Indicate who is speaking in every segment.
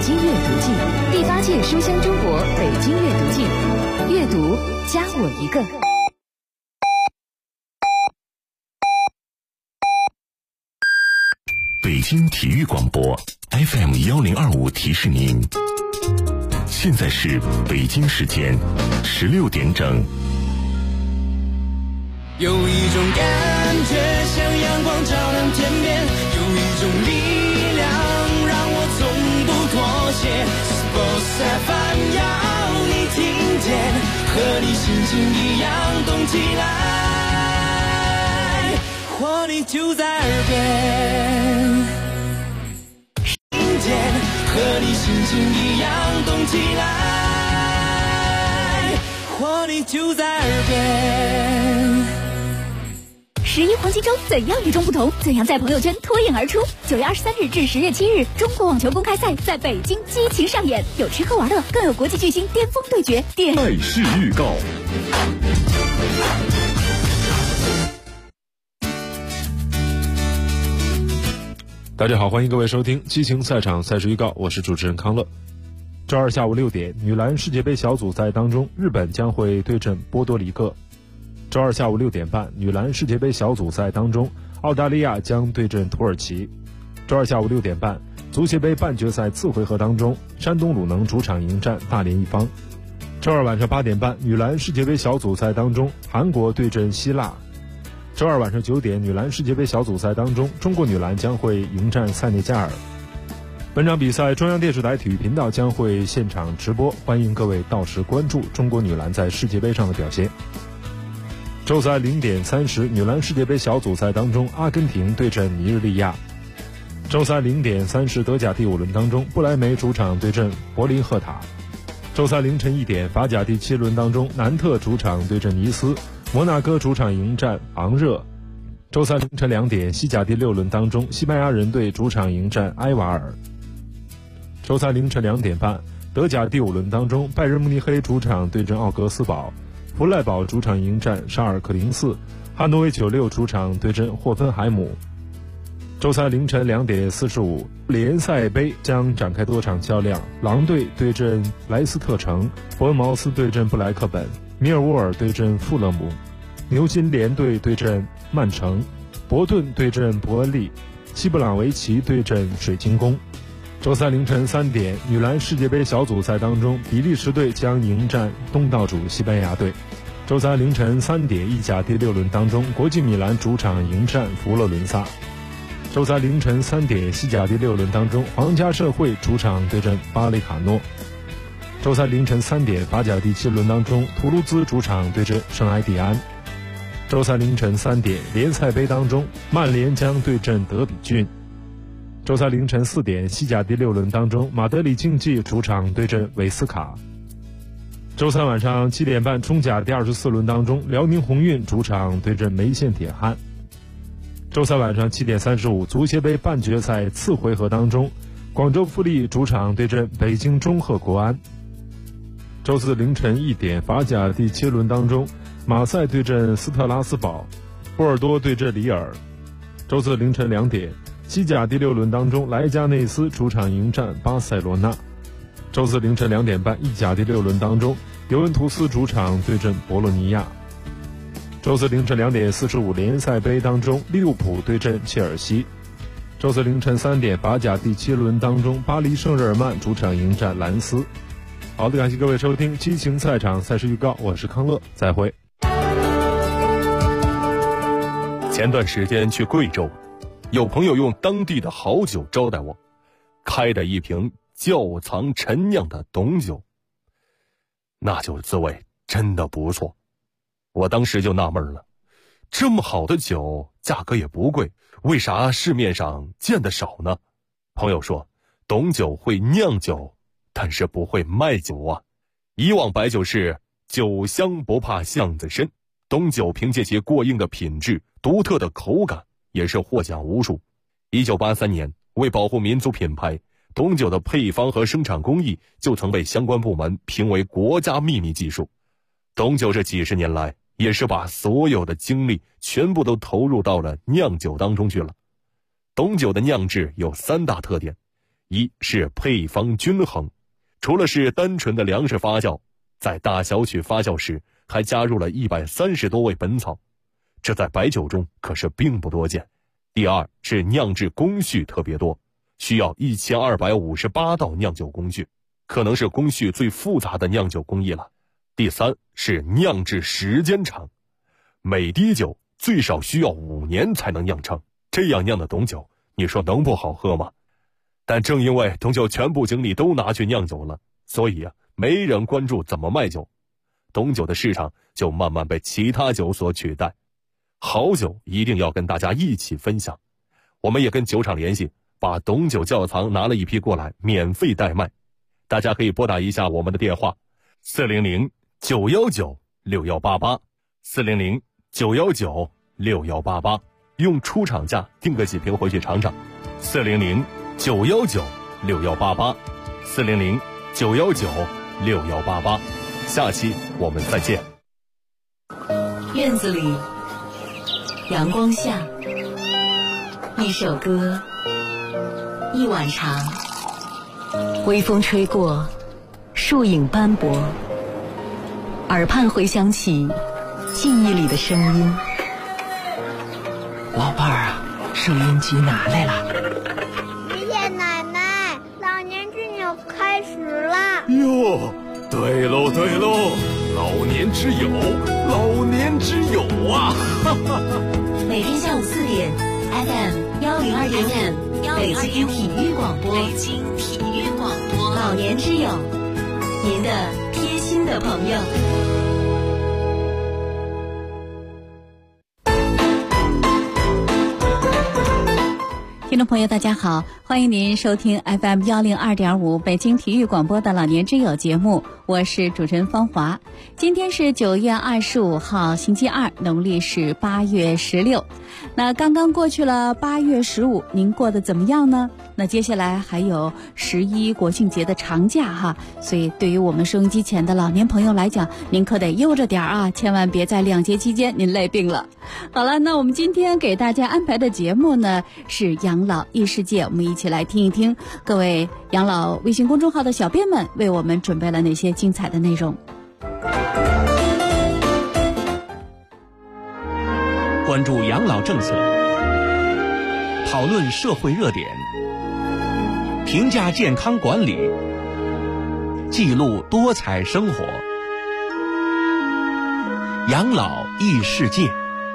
Speaker 1: 京阅读季，第8届书香中国北京阅读季，阅读加我一个。
Speaker 2: 北京体育广播 FM1025 提示您，现在是北京时间16点整。
Speaker 3: 有一种感觉像阳光照亮天边，有一种力量让我从不妥协。Sports FM 要你听见，和你心情一样动起来，活力就在耳边，听见，和你心情一样动起来，活力就在耳边。
Speaker 4: 11黄金周怎样与众不同？怎样在朋友圈脱颖而出？9月23日至10月7日，中国网球公开赛在北京激情上演，有吃喝玩乐，更有国际巨星巅峰对决。
Speaker 2: 赛事预告。
Speaker 5: 大家好，欢迎各位收听激情赛场赛事预告，我是主持人康乐。周二下午6点，女篮世界杯小组赛当中，日本将会对阵波多黎各。周二下午6点半，女篮世界杯小组赛当中，澳大利亚将对阵土耳其。周二下午6点半，足协杯半决赛次回合当中，山东鲁能主场迎战大连一方。周二晚上8点半，女篮世界杯小组赛当中，韩国对阵希腊。周二晚上9点，女篮世界杯小组赛当中，中国女篮将会迎战塞内加尔。本场比赛中央电视台体育频道将会现场直播，欢迎各位到时关注中国女篮在世界杯上的表现。周三0点30，女篮世界杯小组赛当中，阿根廷对阵尼日利亚。周三0点30，德甲第5轮当中，不莱梅主场对阵柏林赫塔。周三凌晨1点，法甲第7轮当中，南特主场对阵尼斯，摩纳哥主场迎战昂热。周三凌晨2点，西甲第6轮当中，西班牙人队主场迎战埃瓦尔。周三凌晨2点半，德甲第5轮当中，拜仁慕尼黑主场对阵奥格斯堡，弗赖堡主场迎战沙尔克零4，汉诺威96主场对阵霍芬海姆。周三凌晨2点45，联赛杯将展开多场较量，狼队对阵莱斯特城，伯恩茅斯对阵布莱克本，米尔沃尔对阵富勒姆，牛津联队对阵曼城，伯顿对阵伯恩利，西布朗维奇对阵水晶宫。周三凌晨3点，女篮世界杯小组赛当中，比利时队将迎战东道主西班牙队。周三凌晨3点，意甲第6轮当中，国际米兰主场迎战佛罗伦萨。周三凌晨3点，西甲第6轮当中，皇家社会主场对阵巴雷卡诺。周三凌晨3点，法甲第7轮当中，图卢兹主场对阵圣埃蒂安。周三凌晨3点，联赛杯当中，曼联将对阵德比郡。周三凌晨4点，西甲第6轮当中，马德里竞技主场对阵韦斯卡。周三晚上7点半，中甲第24轮当中，辽宁宏运主场对阵梅县铁汉。周三晚上7点35，足协杯半决赛次回合当中，广州富力主场对阵北京中赫国安。周四凌晨1点，法甲第7轮当中，马赛对阵斯特拉斯堡，波尔多对阵里尔。周四凌晨2点，西甲第6轮当中，莱加内斯主场迎战巴塞罗那。周四凌晨2点半，意甲第6轮当中，尤文图斯主场对阵博洛尼亚。周四凌晨2点45，联赛杯当中，利物浦对阵切尔西。周四凌晨3点，法甲第7轮当中，巴黎圣日耳曼主场迎战兰斯。好的，感谢各位收听激情赛场赛事预告，我是康乐，再会。
Speaker 2: 前段时间去贵州，有朋友用当地的好酒招待我，开的一瓶窖藏陈酿的董酒，那酒滋味真的不错。我当时就纳闷了，这么好的酒价格也不贵，为啥市面上见得少呢？朋友说，董酒会酿酒，但是不会卖酒啊。以往白酒是酒香不怕巷子深，董酒凭借其过硬的品质、独特的口感，也是获奖无数。1983年，为保护民族品牌，董酒的配方和生产工艺就曾被相关部门评为国家秘密技术。董酒这几十年来，也是把所有的精力全部都投入到了酿酒当中去了。董酒的酿制有3大特点， 一是配方均衡，除了是单纯的粮食发酵，在大小曲发酵时还加入了130多味本草，这在白酒中可是并不多见。第二是酿制工序特别多，需要1258道酿酒工序，可能是工序最复杂的酿酒工艺了。第三是酿制时间长，每滴酒最少需要5年才能酿成，这样酿的董酒，你说能不好喝吗？但正因为董酒全部精力都拿去酿酒了，所以没人关注怎么卖酒，董酒的市场就慢慢被其他酒所取代。好酒一定要跟大家一起分享，我们也跟酒厂联系，把董酒窖藏拿了一批过来，免费代卖。大家可以拨打一下我们的电话400-919-6188 400-919-6188，用出厂价订个几瓶回去尝尝。400-919-6188 400-919-6188，下期我们再见。
Speaker 1: 院子里，阳光下，一首歌，一碗茶，微风吹过，树影斑驳，耳畔回响起记忆里的声音。
Speaker 6: 老伴儿啊，收音机拿来了。
Speaker 7: 爷爷奶奶，老年之友开始了。
Speaker 2: 哟，对喽对喽，老年之友，老年之友啊！
Speaker 1: 每天下午4点 FM 102.5，北京体育广播，北京体育广播，老年之友，您的贴心的朋友。听众朋友大家好，欢迎您收听 FM 102.5北京体育广播的老年之友节目，我是主持人方华。今天是9月25号星期二，农历是8月16。那刚刚过去了8月15，您过得怎么样呢？那接下来还有11国庆节的长假哈，所以对于我们收音机前的老年朋友来讲，您可得悠着点啊，千万别在2节期间您累病了。好了，那我们今天给大家安排的节目呢是养老异世界，我们一起来听一听各位养老微信公众号的小编们为我们准备了哪些精彩的内容。
Speaker 8: 关注养老政策，讨论社会热点，评价健康管理，记录多彩生活。养老异世界。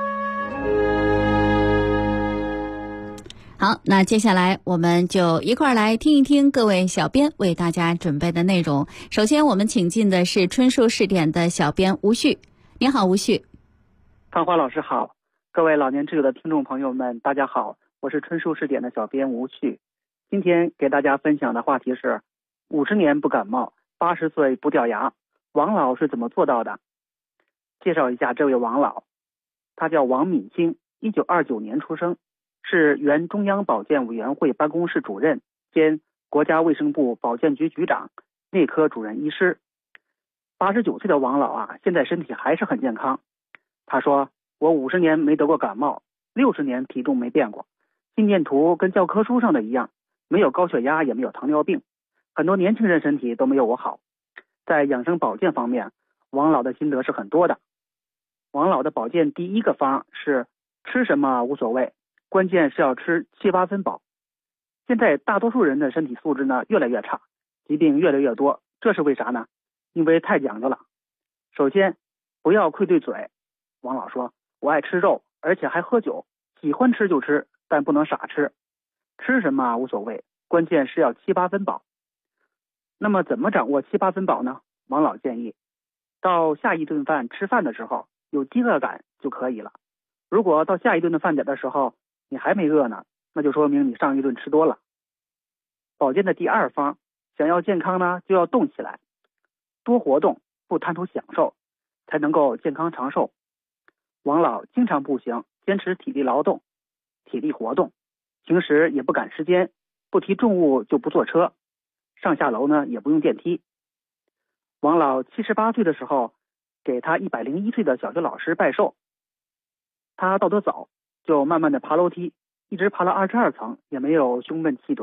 Speaker 1: 好，那接下来我们就一块儿来听一听各位小编为大家准备的内容。首先我们请进的是春树试点的小编吴旭。你好，吴旭。
Speaker 9: 芳华老师好，各位老年之友的听众朋友们大家好，我是春树试点的小编吴旭。今天给大家分享的话题是50年不感冒，80岁不掉牙，王老是怎么做到的？介绍一下这位王老，他叫王敏清，1929年出生，是原中央保健委员会办公室主任兼国家卫生部保健局局长、内科主任医师。89岁的王老啊，现在身体还是很健康。他说，我50年没得过感冒，60年体重没变过，心电图跟教科书上的一样，没有高血压也没有糖尿病，很多年轻人身体都没有我好。在养生保健方面，王老的心得是很多的。王老的保健第一个方是吃什么无所谓，关键是要吃7、8分饱。现在大多数人的身体素质呢越来越差，疾病越来越多，这是为啥呢？因为太讲究了。首先，不要愧对嘴。王老说，我爱吃肉，而且还喝酒，喜欢吃就吃，但不能傻吃。吃什么无所谓，关键是要7、8分饱。那么怎么掌握7、8分饱呢？王老建议，到下一顿饭吃饭的时候有饥饿感就可以了。如果到下一顿的饭点的时候你还没饿呢，那就说明你上一顿吃多了。保健的第二方，想要健康呢，就要动起来，多活动，不贪图享受，才能够健康长寿。王老经常步行，坚持体力劳动、体力活动，平时也不赶时间，不提重物就不坐车，上下楼呢也不用电梯。王老78岁的时候，给他101岁的小学老师拜寿。他到得早，就慢慢的爬楼梯，一直爬了22层，也没有胸闷气短，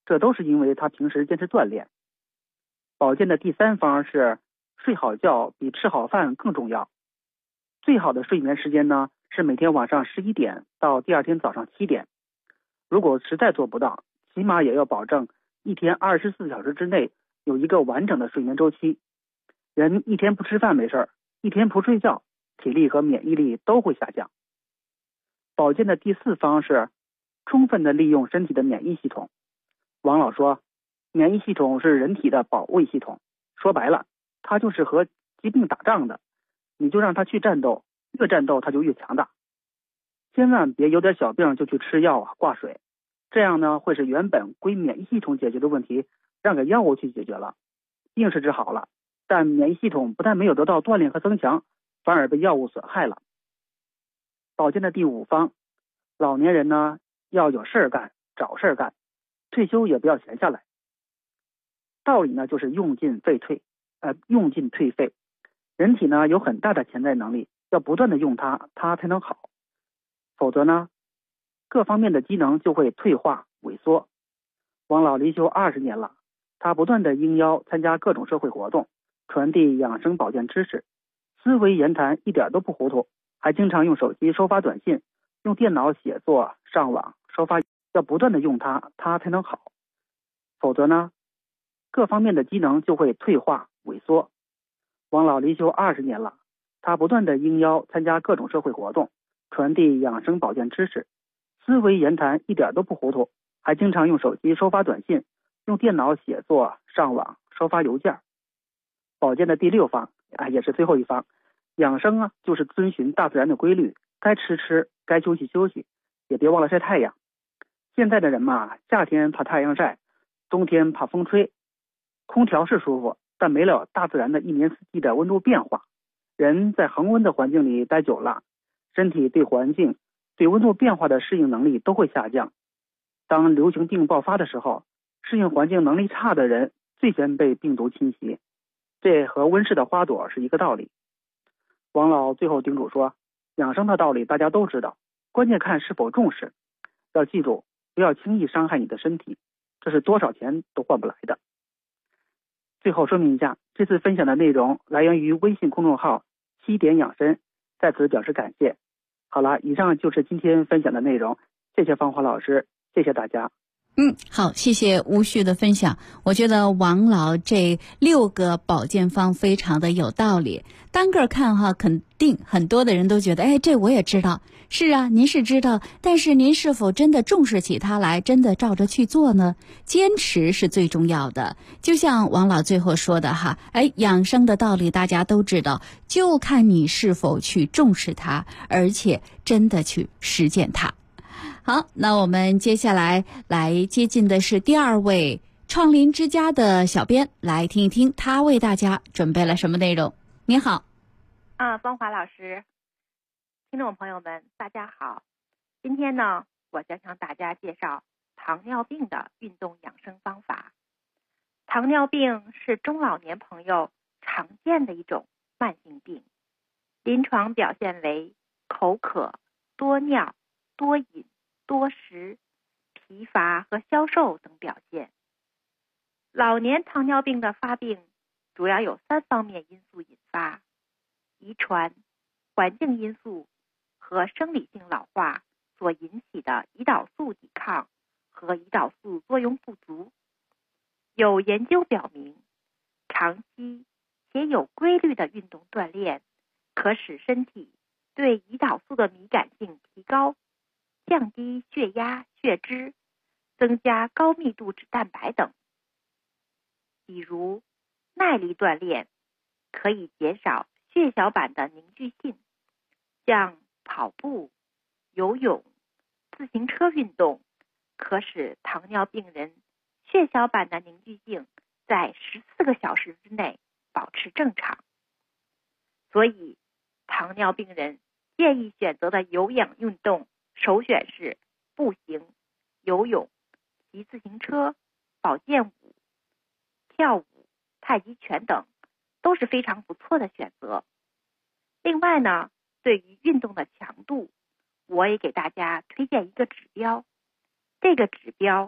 Speaker 9: 这都是因为他平时坚持锻炼。保健的第3方是睡好觉比吃好饭更重要。最好的睡眠时间呢，是每天晚上11点到第二天早上7点。如果实在做不到，起码也要保证一天24小时之内有一个完整的睡眠周期。人一天不吃饭没事，一天不睡觉，体力和免疫力都会下降。保健的第4方是充分的利用身体的免疫系统。王老说，免疫系统是人体的保卫系统，说白了，它就是和疾病打仗的，你就让它去战斗，越战斗它就越强大。千万别有点小病就去吃药啊、挂水，这样呢会使原本归免疫系统解决的问题让给药物去解决了。病是治好了，但免疫系统不但没有得到锻炼和增强，反而被药物损害了。保健的第5方，老年人呢要有事儿干，找事儿干，退休也不要闲下来。道理呢就是用进退费。人体呢有很大的潜在能力，要不断的用它，它才能好。否则呢，各方面的机能就会退化萎缩。王老离休20年了，他不断的应邀参加各种社会活动，传递养生保健知识，思维言谈一点都不糊涂，还经常用手机收发短信，用电脑写作、上网收发，要不断的用它，它才能好。否则呢，各方面的机能就会退化萎缩。王老离休20年了，他不断的应邀参加各种社会活动，传递养生保健知识，思维言谈一点都不糊涂，还经常用手机收发短信，用电脑写作、上网收发邮件。保健的第6方也是最后一方，养生啊就是遵循大自然的规律，该吃吃，该休息休息，也别忘了晒太阳。现在的人嘛，夏天怕太阳晒，冬天怕风吹，空调是舒服，但没了大自然的一年四季的温度变化。人在恒温的环境里待久了，身体对环境、对温度变化的适应能力都会下降。当流行病爆发的时候，适应环境能力差的人最先被病毒侵袭，这和温室的花朵是一个道理。王老最后叮嘱说，养生的道理大家都知道，关键看是否重视。要记住，不要轻易伤害你的身体，这是多少钱都换不来的。最后说明一下，这次分享的内容来源于微信公众号7点养生，在此表示感谢。好了，以上就是今天分享的内容，谢谢芳华老师，谢谢大家。
Speaker 1: 好，谢谢吴旭的分享。我觉得王老这6个保健方非常的有道理。单个看哈，肯定很多的人都觉得，这我也知道。是啊，您是知道，但是您是否真的重视起它来，真的照着去做呢？坚持是最重要的。就像王老最后说的哈，养生的道理大家都知道，就看你是否去重视它，而且真的去实践它。好，那我们接下来接近的是第2位创林之家的小编，来听一听他为大家准备了什么内容。你好。
Speaker 10: 芳华老师，听众朋友们大家好。今天呢，我将向大家介绍糖尿病的运动养生方法。糖尿病是中老年朋友常见的一种慢性病，临床表现为口渴、多尿、多饮、多食、疲乏和消瘦等表现。老年糖尿病的发病主要有3方面因素引发：遗传、环境因素和生理性老化所引起的胰岛素抵抗和胰岛素作用不足。有研究表明，长期且有规律的运动锻炼可使身体对胰岛素的敏感性提高，降低血压、血脂，增加高密度脂蛋白等。比如耐力锻炼可以减少血小板的凝聚性，像跑步、游泳、自行车运动可使糖尿病人血小板的凝聚性在14个小时之内保持正常。所以糖尿病人建议选择的有氧运动首选是步行、游泳、骑自行车、保健舞、跳舞、太极拳等都是非常不错的选择。另外呢，对于运动的强度，我也给大家推荐一个指标，这个指标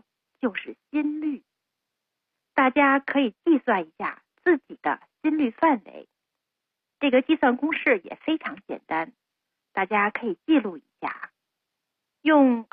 Speaker 10: 就是心率。大家可以计算一下自己的心率范围，这个计算公式也非常简单，大家可以记录一下。用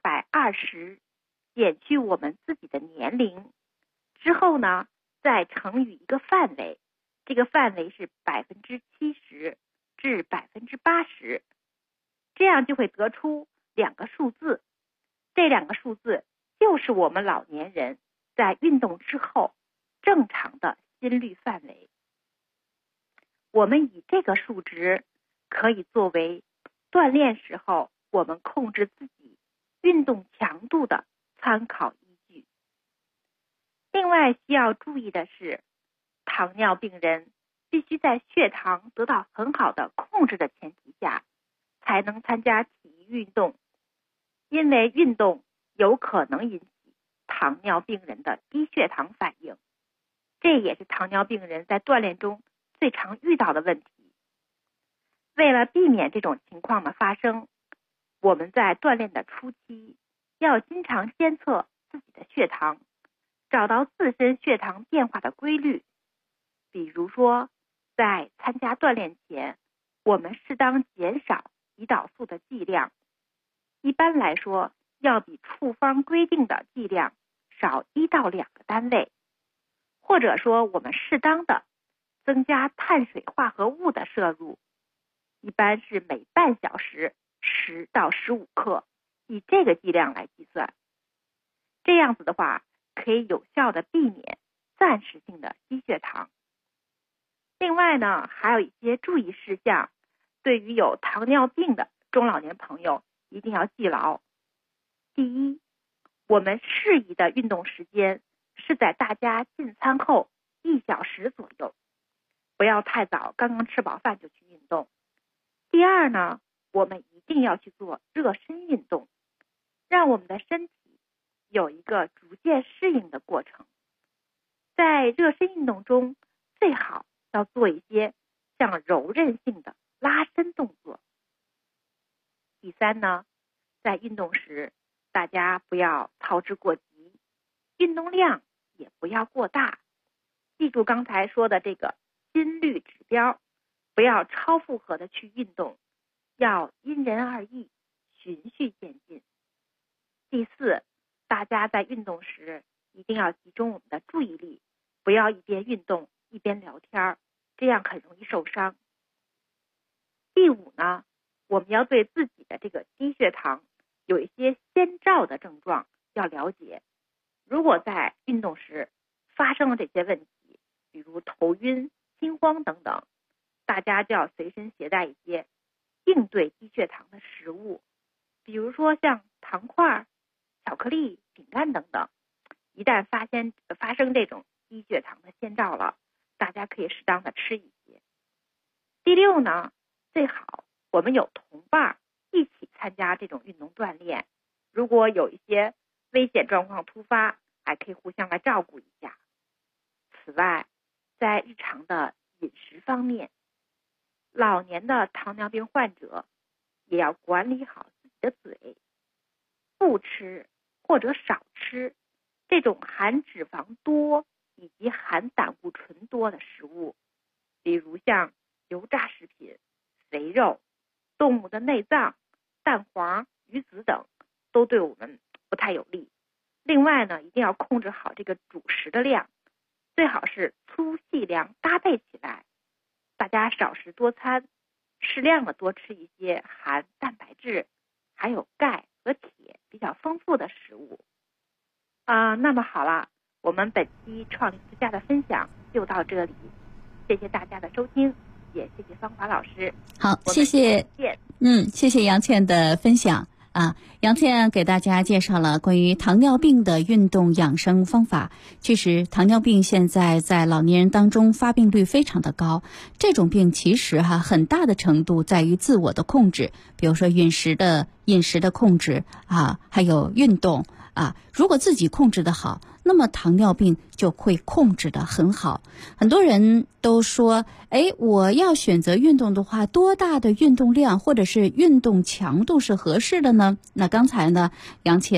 Speaker 10: 220减去我们自己的年龄之后呢，再乘以一个范围，这个范围是70%至80%，这样就会得出2个数字。这2个数字就是我们老年人在运动之后正常的心率范围。我们以这个数值可以作为锻炼时候我们控制自己运动强度的参考依据。另外需要注意的是，糖尿病人必须在血糖得到很好的控制的前提下才能参加体育运动，因为运动有可能引起糖尿病人的低血糖反应，这也是糖尿病人在锻炼中最常遇到的问题。为了避免这种情况的发生，我们在锻炼的初期要经常监测自己的血糖，找到自身血糖变化的规律。比如说，在参加锻炼前，我们适当减少胰岛素的剂量，一般来说要比处方规定的剂量少1到2个单位，或者说我们适当的增加碳水化合物的摄入，一般是每半小时10到15克，以这个剂量来计算。这样子的话，可以有效的避免暂时性的低血糖。另外呢，还有一些注意事项，对于有糖尿病的中老年朋友一定要记牢。第一，我们适宜的运动时间是在大家进餐后1小时左右，不要太早刚刚吃饱饭就去运动。第二呢，我们一定要去做热身运动，让我们的身体有一个逐渐适应的过程。在热身运动中，最好要做一些像柔韧性的拉伸动作。第三呢，在运动时，大家不要操之过急，运动量也不要过大。记住刚才说的这个心率指标，不要超负荷的去运动，要因人而异，循序渐进。第四，大家在运动时一定要集中我们的注意力，不要一边运动一边聊天，这样很容易受伤。第五呢，我们要对自己的这个低血糖有一些先兆的症状要了解。如果在运动时发生了这些问题，比如头晕、心慌等等，大家就要随身携带一些应对低血糖的食物，比如说像糖块、巧克力、饼干等等。一旦发生这种低血糖的先兆了，大家可以适当的吃一些。第六呢，最好我们有同伴一起参加这种运动锻炼，如果有一些危险状况突发，还可以互相来照顾一下。此外，在日常的饮食方面，老年的糖尿病患者也要管理好自己的嘴，不吃或者少吃这种含脂肪多以及含胆固醇多的食物，比如像油炸食品、肥肉、动物的内脏、蛋黄、鱼子等，都对我们不太有利。另外呢，一定要控制好这个主食的量，最好是粗细粮搭配起来。大家少食多餐，适量的多吃一些含蛋白质、还有钙和铁比较丰富的食物。那么好了，我们本期创立之家的分享就到这里，谢谢大家的收听，也谢谢芳华老师。
Speaker 1: 好，谢谢。谢谢杨倩的分享。杨倩给大家介绍了关于糖尿病的运动养生方法。其实糖尿病现在在老年人当中发病率非常的高，这种病其实很大的程度在于自我的控制，比如说饮食的控制还有运动如果自己控制得好，那么糖尿病就会控制得很好。很多人都说，我要选择运动的话，多大的运动量或者是运动强度是合适的呢？那刚才呢，杨倩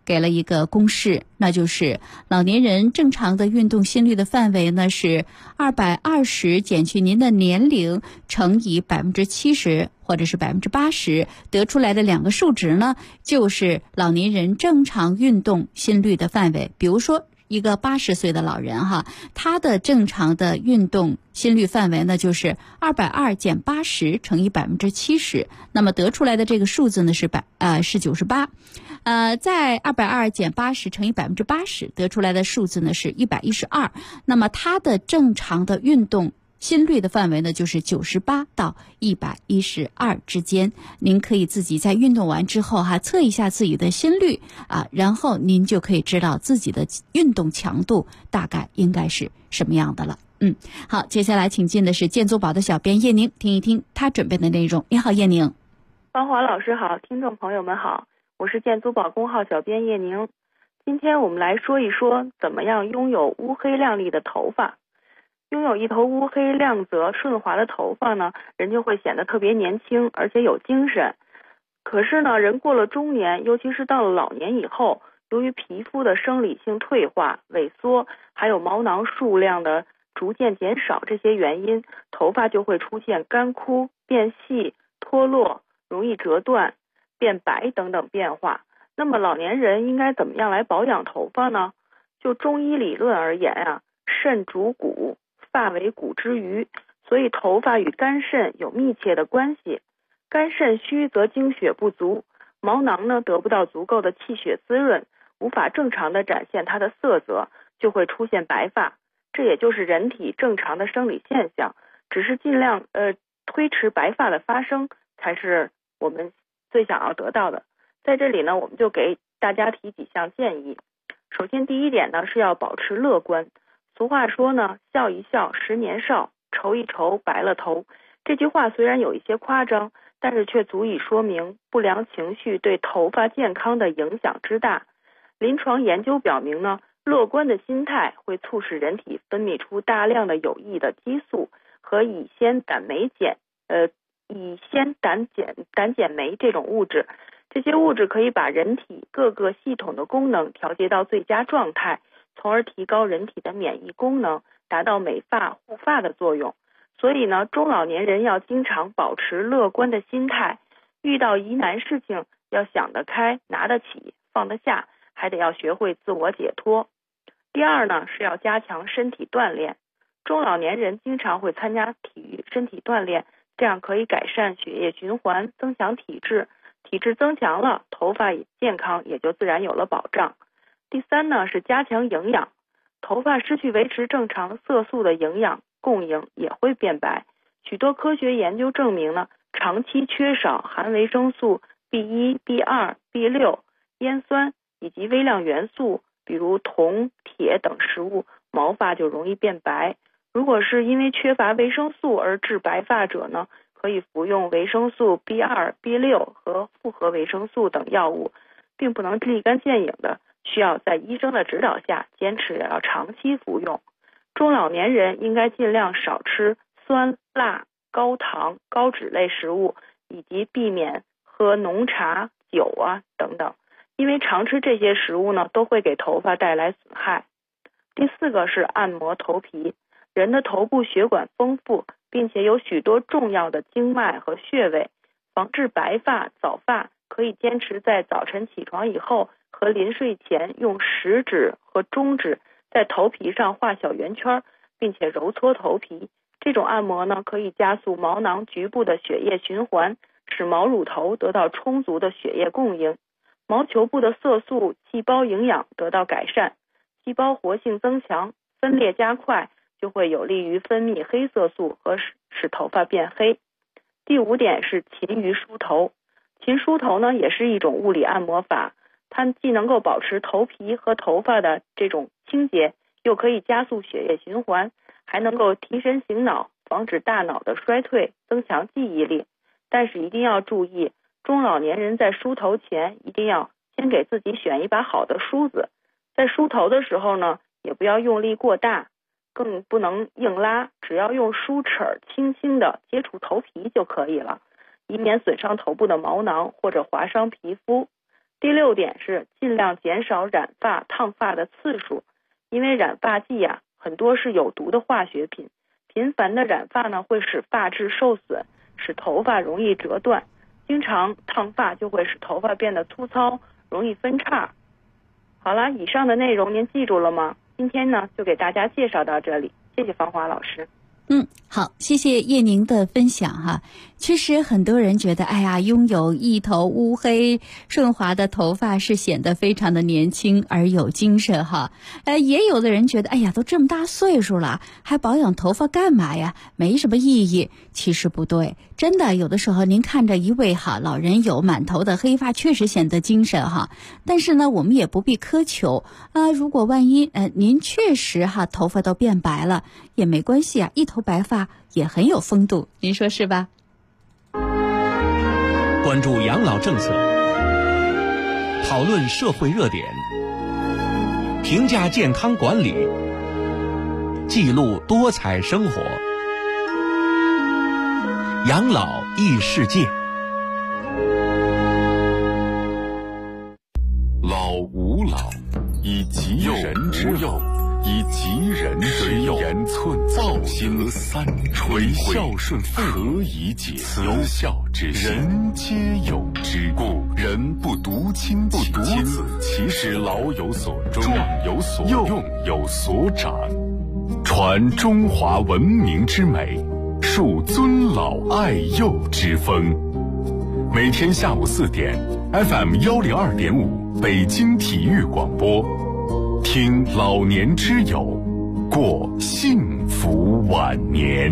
Speaker 1: 给了一个公式，那就是老年人正常的运动心率的范围呢是220减去您的年龄乘以70%或者是80%，得出来的两个数值呢就是老年人正常运动心率的范围。比如说一个80岁的老人哈，他的正常的运动心率范围呢就是220减80乘以70%，那么得出来的这个数字呢是98。在220减80乘以80%得出来的数字呢是112，那么它的正常的运动心率的范围呢就是98到112之间。您可以自己在运动完之后测一下自己的心率然后您就可以知道自己的运动强度大概应该是什么样的了。好，接下来请进的是健足宝的小编叶宁，听一听他准备的内容。你好，叶宁。
Speaker 11: 芳华老师好，听众朋友们好，我是健足宝公号小编叶宁。今天我们来说一说怎么样拥有乌黑亮丽的头发。拥有一头乌黑亮泽顺滑的头发呢，人就会显得特别年轻，而且有精神。可是呢，人过了中年，尤其是到了老年以后，由于皮肤的生理性退化、萎缩，还有毛囊数量的逐渐减少这些原因，头发就会出现干枯、变细、脱落、容易折断、变白等等变化。那么老年人应该怎么样来保养头发呢？就中医理论而言肾主骨，发为骨之余，所以头发与肝肾有密切的关系。肝肾虚则精血不足，毛囊呢得不到足够的气血滋润，无法正常的展现它的色泽，就会出现白发。这也就是人体正常的生理现象，只是尽量推迟白发的发生才是我们最想要得到的。在这里呢，我们就给大家提几项建议。首先第一点呢是要保持乐观。俗话说呢，笑一笑10年少，愁一愁白了头。这句话虽然有一些夸张，但是却足以说明不良情绪对头发健康的影响之大。临床研究表明呢，乐观的心态会促使人体分泌出大量的有益的激素和乙酰胆碱酶这种物质。这些物质可以把人体各个系统的功能调节到最佳状态，从而提高人体的免疫功能，达到美发护发的作用。所以呢，中老年人要经常保持乐观的心态，遇到疑难事情要想得开，拿得起，放得下，还得要学会自我解脱。第二呢，是要加强身体锻炼。中老年人经常会参加体育身体锻炼，这样可以改善血液循环，增强体质。体质增强了，头发健康也就自然有了保障。第三呢，是加强营养。头发失去维持正常色素的营养供应也会变白。许多科学研究证明呢，长期缺少含维生素 B1、B2、B6、烟酸以及微量元素，比如铜、铁等食物，毛发就容易变白。如果是因为缺乏维生素而致白发者呢，可以服用维生素 B2、B6 和复合维生素等药物，并不能立竿见影的，需要在医生的指导下坚持要长期服用。中老年人应该尽量少吃酸、辣、高糖、高脂类食物，以及避免喝浓茶、酒等等，因为常吃这些食物呢，都会给头发带来损害。第四个是按摩头皮。人的头部血管丰富，并且有许多重要的经脉和穴位，防治白发、早发可以坚持在早晨起床以后和临睡前用食指和中指在头皮上画小圆圈，并且揉搓头皮。这种按摩呢，可以加速毛囊局部的血液循环，使毛乳头得到充足的血液供应，毛球部的色素、细胞营养得到改善，细胞活性增强，分裂加快，就会有利于分泌黑色素和使头发变黑。第五点是勤于梳头。勤梳头呢，也是一种物理按摩法，它既能够保持头皮和头发的这种清洁，又可以加速血液循环，还能够提神醒脑，防止大脑的衰退，增强记忆力。但是一定要注意，中老年人在梳头前一定要先给自己选一把好的梳子，在梳头的时候呢，也不要用力过大，更不能硬拉，只要用梳齿轻轻的接触头皮就可以了，以免损伤头部的毛囊或者划伤皮肤。 第6点是尽量减少染发、烫发的次数，因为染发剂很多是有毒的化学品，频繁的染发呢会使发质受损，使头发容易折断，经常烫发就会使头发变得粗糙，容易分叉。好了，以上的内容您记住了吗？今天呢就给大家介绍到这里，谢谢芳华老师。
Speaker 1: 好，谢谢叶宁的分享哈。其实很多人觉得，哎呀，拥有一头乌黑顺滑的头发是显得非常的年轻而有精神哈。也有的人觉得，哎呀，都这么大岁数了，还保养头发干嘛呀？没什么意义。其实不对，真的有的时候您看着一位老人有满头的黑发，确实显得精神哈。但是呢，我们也不必苛求如果万一您确实头发都变白了，也没关系一头白发也很有风度，您说是吧？
Speaker 8: 关注养老政策，讨论社会热点，评价健康管理，记录多彩生活。养老异世界。
Speaker 2: 老吾老，以及人之幼，以及人之幼，言寸抱心三垂孝顺何以解慈孝之心，人皆有之。故人不独亲其子，其使老有所终，壮有所用，有所长，传中华文明之美，树尊老爱幼之风。每天下午4点 FM 102.5北京体育广播，听老年之友，过幸福晚年。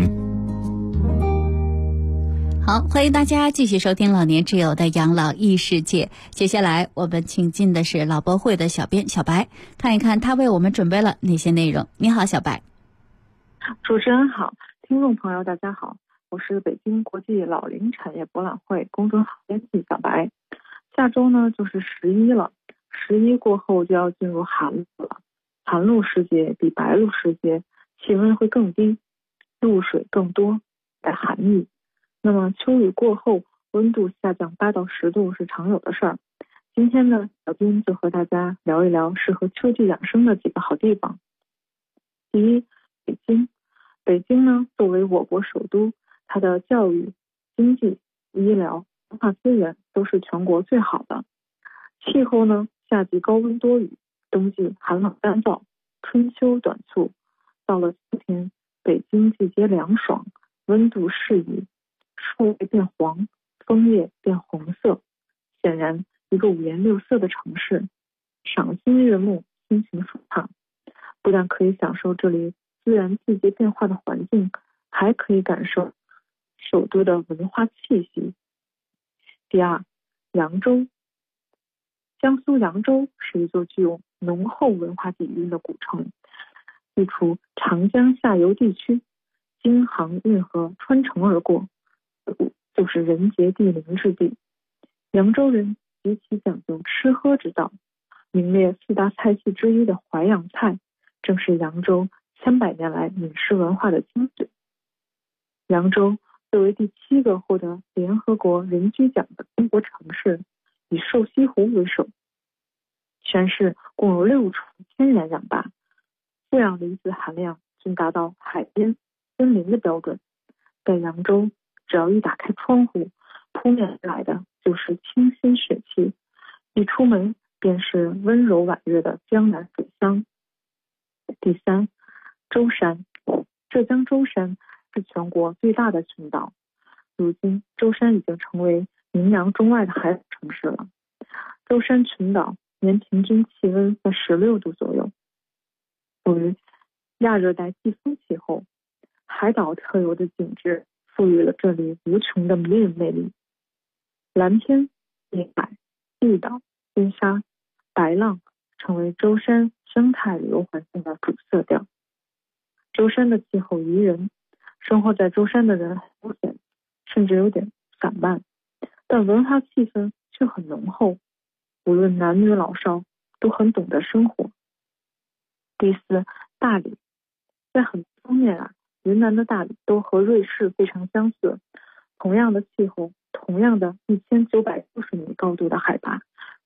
Speaker 1: 好，欢迎大家继续收听老年之友的养老异世界。接下来我们请进的是老博会的小编小白，看一看他为我们准备了哪些内容。你好，小白。
Speaker 12: 主持人好，听众朋友大家好，我是北京国际老龄产业博览会公众号编辑小白。下周呢就是11了，11过后就要进入寒露了。寒露时节比白露时节气温会更低，露水更多，带寒意。那么秋雨过后温度下降8到10度是常有的事儿。今天呢，小编就和大家聊一聊适合秋季养生的几个好地方。第一，北京。北京呢作为我国首都，它的教育、经济、医疗、文化资源都是全国最好的。气候呢，夏季高温多雨，冬季寒冷干燥，春秋短促。到了秋天，北京季节凉爽，温度适宜，树叶变黄，枫叶变红色，显然一个五颜六色的城市，赏心悦目，心情舒畅。不但可以享受这里自然季节变化的环境，还可以感受首都的文化气息。第二，扬州。江苏扬州是一座具有浓厚文化底蕴的古城，地处长江下游地区，京杭运河穿城而过，就是人杰地灵之地。扬州人极其讲究吃喝之道，名列4大菜系之一的淮扬菜，正是扬州千百年来饮食文化的精髓。扬州作为第7个获得联合国人居奖的中国城市，以瘦西湖为首，全市共有6处天然氧坝，负氧离子含量均达到海边、森林的标准。在扬州，只要一打开窗户，扑面而来的就是清新水气，一出门便是温柔婉约的江南水乡。第三，舟山。浙江舟山是全国最大的群岛，如今舟山已经成为名扬中外的海岛城市了。舟山群岛年平均气温在16度左右，属于亚热带季风气候，海岛特有的景致赋予了这里无穷的迷人魅力。蓝天、碧海、绿岛、金沙、白浪成为舟山生态旅游环境的主色调。舟山的气候宜人，生活在舟山的人很悠闲，甚至有点散漫，但文化气氛却很浓厚，无论男女老少都很懂得生活。第四，大理。在很多方面云南的大理都和瑞士非常相似，同样的气候，同样的1960米高度的海拔，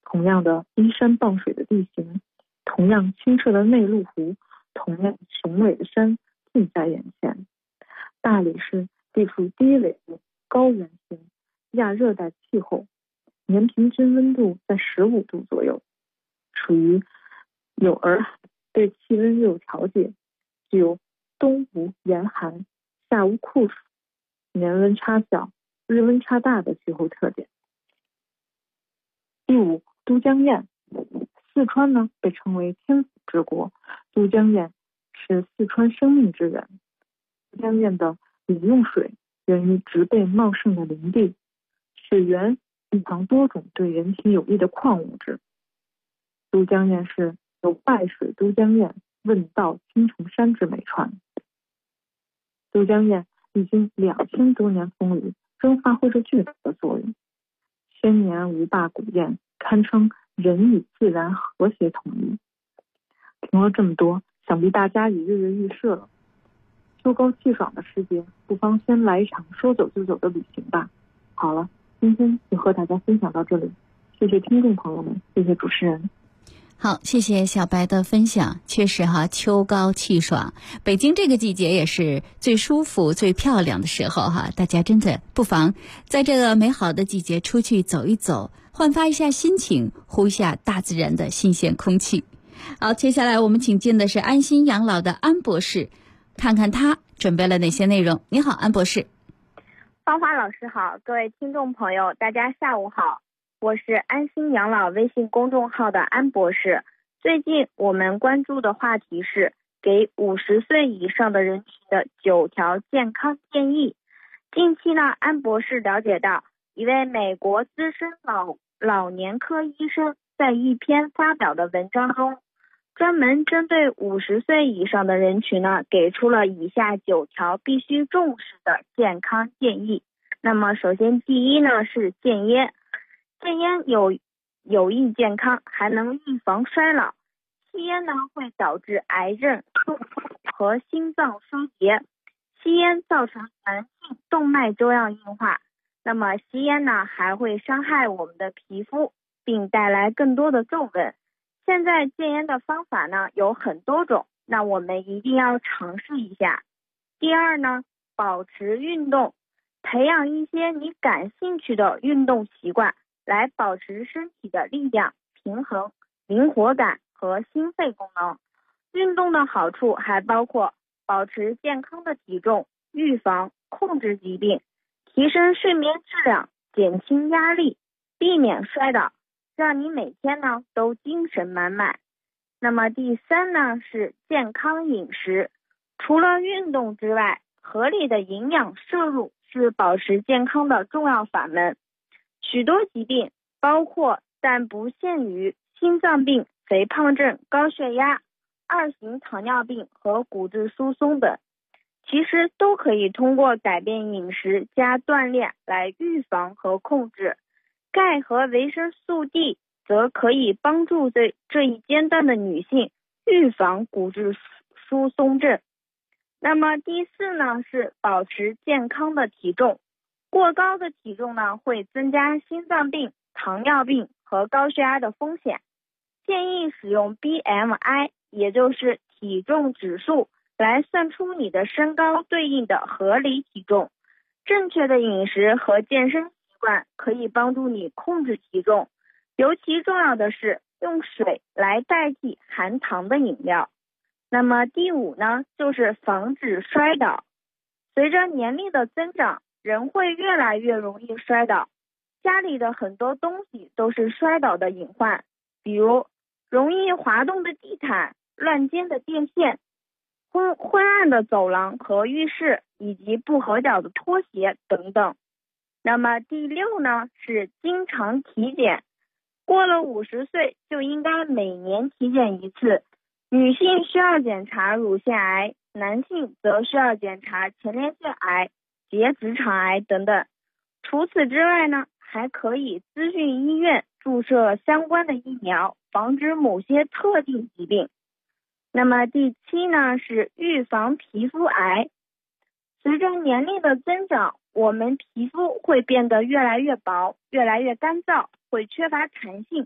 Speaker 12: 同样的依山傍水的地形，同样清澈的内陆湖，同样雄伟的山近在眼前。大理是地处低纬度、高原型亚热带气候，年平均温度在15度左右，属于有洱海对气温有调节，具有冬无严寒、夏无酷暑、年温差小、日温差大的气候特点。第5，都江堰。四川呢被称为天府之国，都江堰是四川生命之源。都江堰的饮用水源于植被茂盛的林地，水源蕴藏多种对人体有益的矿物质。都江堰是由败水都江堰、问道青城山之美传。都江堰已经2000多年风雨，仍发挥着巨大的作用。千年无罢古堰，堪称人与自然和谐统一。听了这么多，想必大家也跃跃欲试了。秋高气爽的时节，不妨先来一场说走就走的旅行吧。好了，今天就和大家分享到这里，谢谢听众朋友们，谢谢主持人。
Speaker 1: 好，谢谢小白的分享。确实哈，秋高气爽，北京这个季节也是最舒服、最漂亮的时候哈。大家真的不妨在这个美好的季节出去走一走，焕发一下心情，呼一下大自然的新鲜空气。好，接下来我们请进的是安心养老的安博士，看看他准备了哪些内容。你好，安博士。
Speaker 13: 芳华老师好，各位听众朋友，大家下午好。我是安心养老微信公众号的安博士。最近我们关注的话题是给50岁以上的人群的9条健康建议。近期呢，安博士了解到，一位美国资深老年科医生在一篇发表的文章中，专门针对50岁以上的人群呢，给出了以下9条必须重视的健康建议。那么首先第一呢是戒烟。戒烟有益健康，还能预防衰老。吸烟呢会导致癌症、中风和心脏衰竭。吸烟造成男性动脉粥样硬化。那么吸烟呢还会伤害我们的皮肤，并带来更多的皱纹。现在戒烟的方法呢有很多种，那我们一定要尝试一下。第二呢，保持运动，培养一些你感兴趣的运动习惯，来保持身体的力量、平衡、灵活感和心肺功能。运动的好处还包括保持健康的体重、预防、控制疾病、提升睡眠质量、减轻压力、避免摔倒，让你每天呢都精神满满。那么第3呢是健康饮食。除了运动之外，合理的营养摄入是保持健康的重要法门。许多疾病，包括但不限于心脏病、肥胖症、高血压、2型糖尿病和骨质疏松等，其实都可以通过改变饮食加锻炼来预防和控制。钙和维生素 D 则可以帮助这一阶段的女性预防骨质疏松症。那么第4呢是保持健康的体重。过高的体重呢会增加心脏病、糖尿病和高血压的风险。建议使用 BMI， 也就是体重指数，来算出你的身高对应的合理体重。正确的饮食和健身习惯可以帮助你控制体重，尤其重要的是用水来代替含糖的饮料。那么第5呢就是防止摔倒。随着年龄的增长，人会越来越容易摔倒，家里的很多东西都是摔倒的隐患，比如容易滑动的地毯、乱接的电线、昏暗的走廊和浴室，以及不合脚的拖鞋等等。那么第6呢是经常体检。过了50岁就应该每年体检一次。女性需要检查乳腺癌，男性则需要检查前列腺癌、结直肠癌等等。除此之外呢，还可以咨询医院注射相关的疫苗，防止某些特定疾病。那么第7呢是预防皮肤癌。随着年龄的增长，我们皮肤会变得越来越薄，越来越干燥，会缺乏弹性。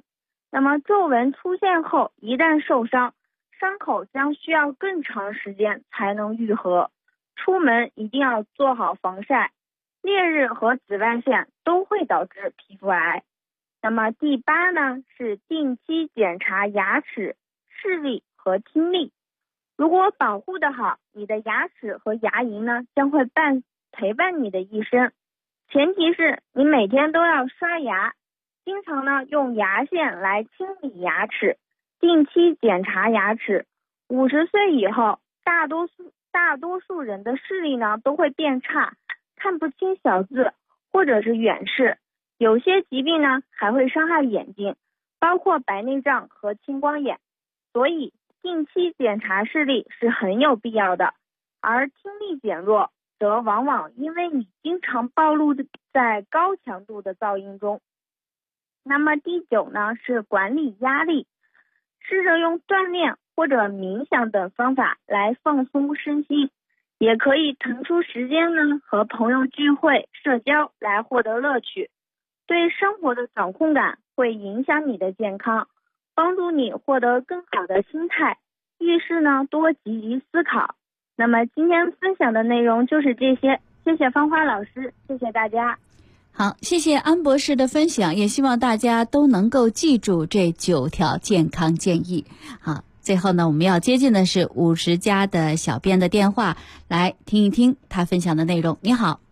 Speaker 13: 那么皱纹出现后，一旦受伤，伤口将需要更长时间才能愈合。出门一定要做好防晒，烈日和紫外线都会导致皮肤癌。那么第8呢，是定期检查牙齿、视力和听力。如果保护得好，你的牙齿和牙龈呢将会陪伴你的一生。前提是你每天都要刷牙，经常呢用牙线来清理牙齿，定期检查牙齿。50岁以后，大多数人的视力呢都会变差，看不清小字或者是远视。有些疾病呢还会伤害眼睛，包括白内障和青光眼。所以定期检查视力是很有必要的。而听力减弱则往往因为你经常暴露在高强度的噪音中。那么第9呢，是管理压力，试着用锻炼或者冥想等方法来放松身心，也可以腾出时间呢和朋友聚会社交来获得乐趣。对生活的掌控感会影响你的健康，帮助你获得更好的心态，遇事呢多积极思考。那么今天分享的内容就是这些，谢谢芳华老师，谢谢大家。
Speaker 1: 好，谢谢安博士的分享，也希望大家都能够记住这9条健康建议。好，最后呢，我们要接近的是50加的小编的电话，来听一听他分享的内容。你好。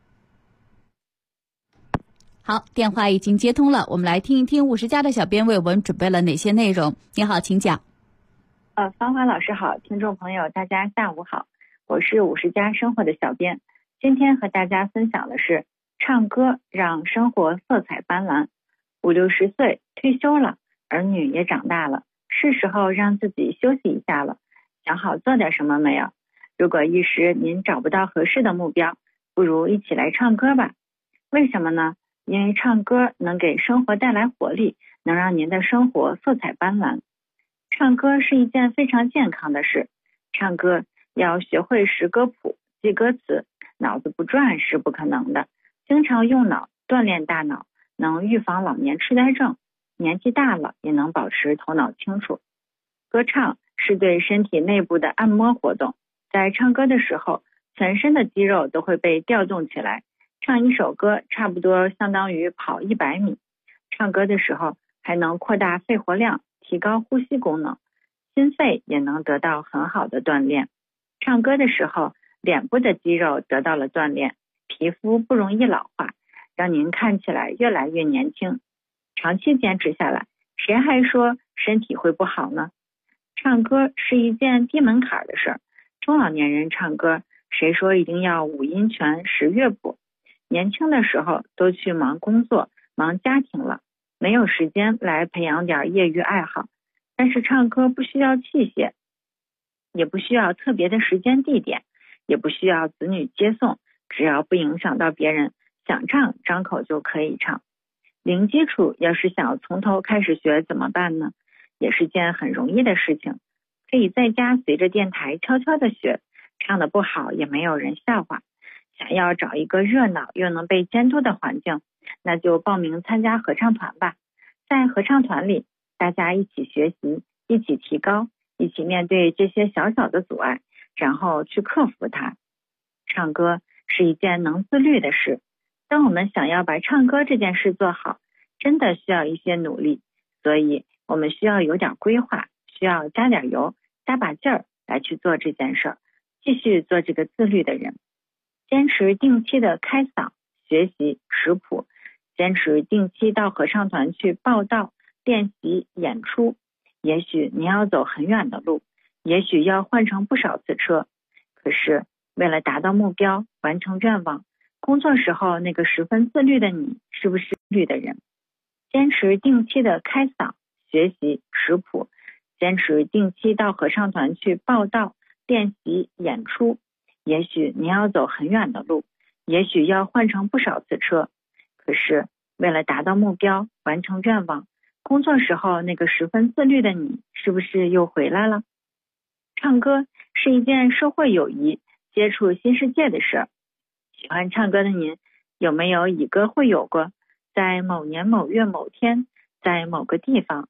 Speaker 1: 好，电话已经接通了，我们来听一听50加的小编为我们准备了哪些内容。你好，请讲。
Speaker 14: 芳华老师好，听众朋友大家下午好，我是50加生活的小编。今天和大家分享的是唱歌让生活色彩斑斓。50、60岁退休了，儿女也长大了，是时候让自己休息一下了。想好做点什么没有？如果一时您找不到合适的目标，不如一起来唱歌吧。为什么呢？因为唱歌能给生活带来活力，能让您的生活色彩斑斓。唱歌是一件非常健康的事，唱歌要学会识歌谱、记歌词，脑子不转是不可能的。经常用脑锻炼大脑，能预防老年痴呆症，年纪大了也能保持头脑清楚。歌唱是对身体内部的按摩活动，在唱歌的时候，全身的肌肉都会被调动起来。唱一首歌差不多相当于跑100米。唱歌的时候还能扩大肺活量，提高呼吸功能，心肺也能得到很好的锻炼。唱歌的时候，脸部的肌肉得到了锻炼，皮肤不容易老化，让您看起来越来越年轻。长期坚持下来，谁还说身体会不好呢？唱歌是一件低门槛的事儿，中老年人唱歌，谁说一定要5音全10乐谱？年轻的时候都去忙工作、忙家庭了，没有时间来培养点业余爱好。但是唱歌不需要器械，也不需要特别的时间地点，也不需要子女接送，只要不影响到别人，想唱张口就可以唱。零基础要是想从头开始学怎么办呢？也是件很容易的事情，可以在家随着电台悄悄的学，唱得不好也没有人笑话。想要找一个热闹又能被监督的环境，那就报名参加合唱团吧。在合唱团里，大家一起学习，一起提高，一起面对这些小小的阻碍，然后去克服它。唱歌是一件能自律的事，当我们想要把唱歌这件事做好，真的需要一些努力，所以我们需要有点规划，需要加点油，加把劲儿来去做这件事，继续做这个自律的人。坚持定期的开嗓、学习、识谱，坚持定期到合唱团去报到、练习、演出。也许你要走很远的路，也许要换乘不少次车，可是为了达到目标、完成愿望，工作时候那个十分自律的你，是不是自律的人？坚持定期的开嗓、学习、识谱，坚持定期到合唱团去报到、练习、演出。也许你要走很远的路，也许要换乘不少次车，可是为了达到目标、完成愿望，工作时候那个十分自律的你，是不是又回来了？唱歌是一件社会友谊、接触新世界的事。喜欢唱歌的您，有没有以歌会友过？在某年某月某天，在某个地方，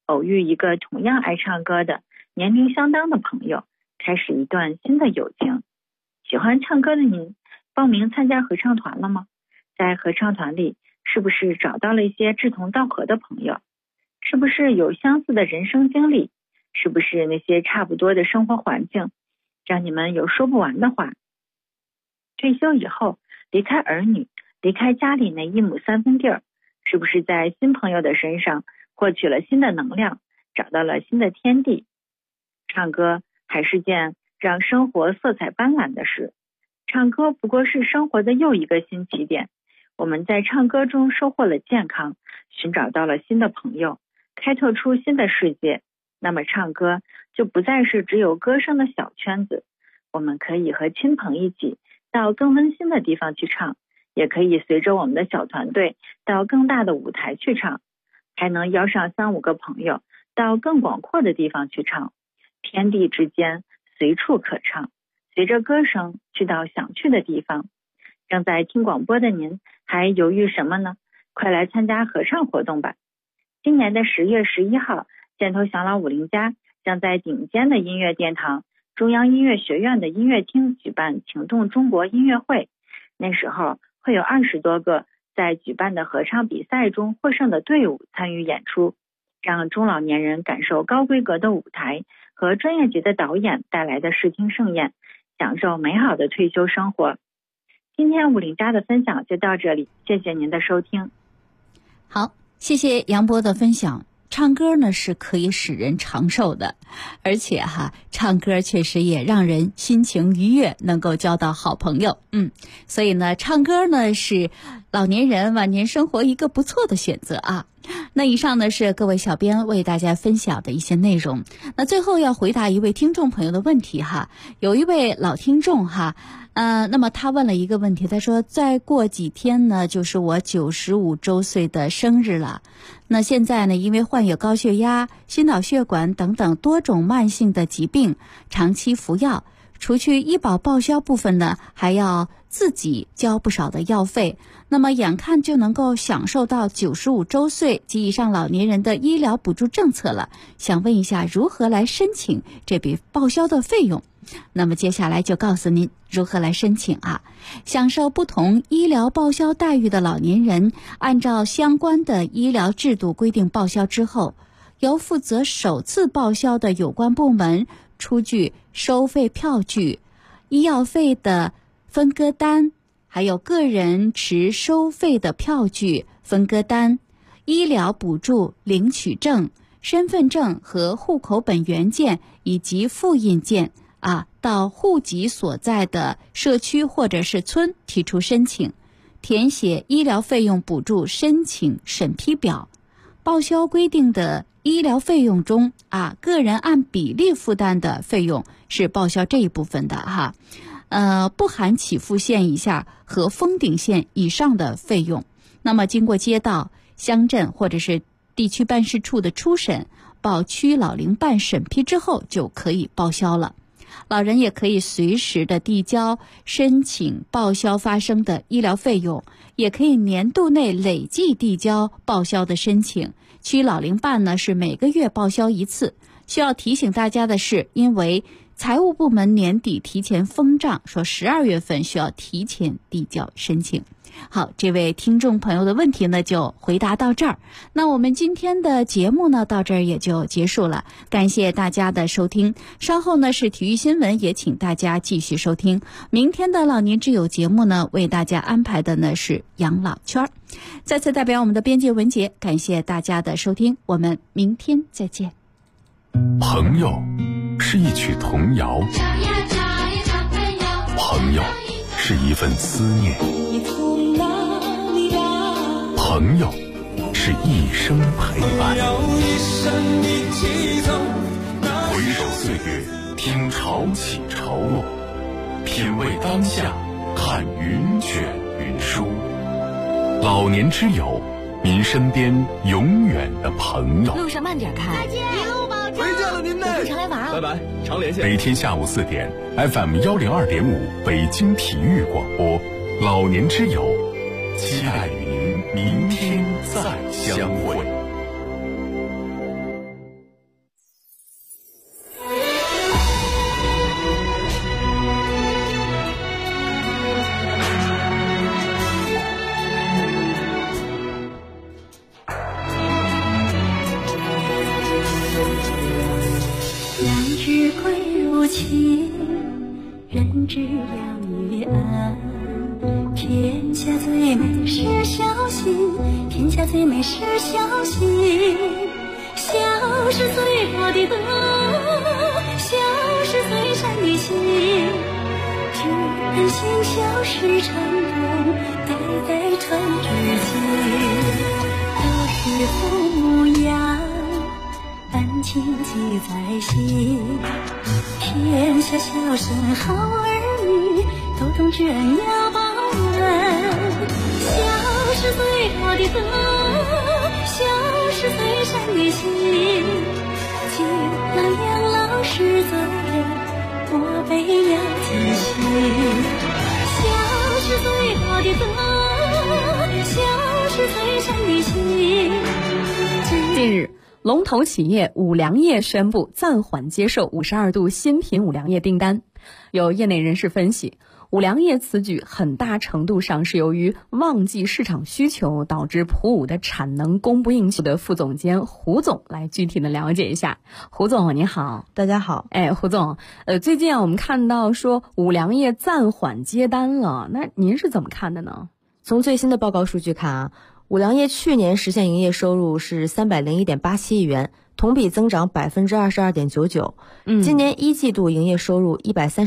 Speaker 14: 偶遇一个同样爱唱歌的年龄相当的朋友，开始一段新的友情。喜欢唱歌的您，报名参加合唱团了吗？在合唱团里，是不是找到了一些志同道合的朋友？是不是有相似的人生经历？是不是那些差不多的生活环境，让你们有说不完的话？退休以后，离开儿女，离开家里那一亩三分地儿，是不是在新朋友的身上获取了新的能量，找到了新的天地？唱歌还是件让生活色彩斑斓的事，唱歌不过是生活的又一个新起点。我们在唱歌中收获了健康，寻找到了新的朋友，开拓出新的世界。那么唱歌就不再是只有歌声的小圈子，我们可以和亲朋一起到更温馨的地方去唱，也可以随着我们的小团队到更大的舞台去唱，还能邀上3-5个朋友到更广阔的地方去唱。天地之间随处可唱，随着歌声去到想去的地方。正在听广播的您还犹豫什么呢？快来参加合唱活动吧。今年的10月11号，箭头祥老五邻家将在顶尖的音乐殿堂中央音乐学院的音乐厅举办情动中国音乐会。那时候会有20多个在举办的合唱比赛中获胜的队伍参与演出，让中老年人感受高规格的舞台和专业级的导演带来的视听盛宴，享受美好的退休生活。今天五邻家的分享就到这里，谢谢您的收听。
Speaker 1: 好，谢谢杨波的分享。唱歌呢是可以使人长寿的，而且唱歌确实也让人心情愉悦，能够交到好朋友。所以呢，唱歌呢是老年人晚年生活一个不错的选择啊。那以上呢是各位小编为大家分享的一些内容。那最后要回答一位听众朋友的问题有一位老听众那么他问了一个问题，他说再过几天呢就是我95周岁的生日了。那现在呢，因为患有高血压、心脑血管等等多种慢性的疾病，长期服药，除去医保报销部分呢，还要自己交不少的药费。那么眼看就能够享受到95周岁及以上老年人的医疗补助政策了，想问一下如何来申请这笔报销的费用？那么接下来就告诉您如何来申请享受不同医疗报销待遇的老年人，按照相关的医疗制度规定报销之后，由负责首次报销的有关部门出具收费票据、医药费的分割单，还有个人持收费的票据、分割单、医疗补助领取证、身份证和户口本原件以及复印件到户籍所在的社区或者是村提出申请，填写医疗费用补助申请审批表。报销规定的医疗费用中个人按比例负担的费用是报销这一部分的不含起付线以下和封顶线以上的费用。那么经过街道、乡镇或者是地区办事处的初审，报区老龄办审批之后就可以报销了。老人也可以随时的递交申请报销发生的医疗费用，也可以年度内累计递交报销的申请。区老龄办呢是每个月报销一次。需要提醒大家的是，因为财务部门年底提前封账，说12月份需要提前递交申请。好，这位听众朋友的问题呢就回答到这儿。那我们今天的节目呢到这儿也就结束了，感谢大家的收听。稍后呢是体育新闻，也请大家继续收听。明天的老年之友节目呢，为大家安排的呢是养老圈。再次代表我们的编辑文杰，感谢大家的收听，我们明天再见。
Speaker 2: 朋友是一曲童谣，朋友是一份思念，朋友是一生陪伴。回首岁月，听潮起潮落，品味当下，看云卷云舒。老年之友，您身边永远的朋友。
Speaker 15: 路上慢点开，
Speaker 7: 再见，一路保重。
Speaker 15: 回见了您呢，常来玩
Speaker 2: 拜拜，常联系。每天下午4点 ，FM 102.5北京体育广播，老年之友，期待与您明天再相会。
Speaker 16: 人知两月暗。天下最美是小心，天下最美是小心。笑是最多的德，笑是最善的心。只盼心笑是成功，代代传至今。若是父母养，但情记在心。天下孝顺好儿女，都懂这样报恩。孝是最多的德，孝是最善的心。既让养老是责任，我备了自信。孝是最多的德，孝是最善的心。
Speaker 17: 近日，龙头企业五粮液宣布暂缓接受52度新品五粮液订单。有业内人士分析，五粮液此举很大程度上是由于忘记市场需求，导致普五的产能供不应求的。副总监胡总来具体的了解一下。胡总你好。
Speaker 18: 大家好。
Speaker 17: 胡总，最近我们看到说五粮液暂缓接单了，那您是怎么看的呢？
Speaker 18: 从最新的报告数据看啊，五粮液去年实现营业收入是301.87亿元，同比增长22.99%。今年一季度营业收入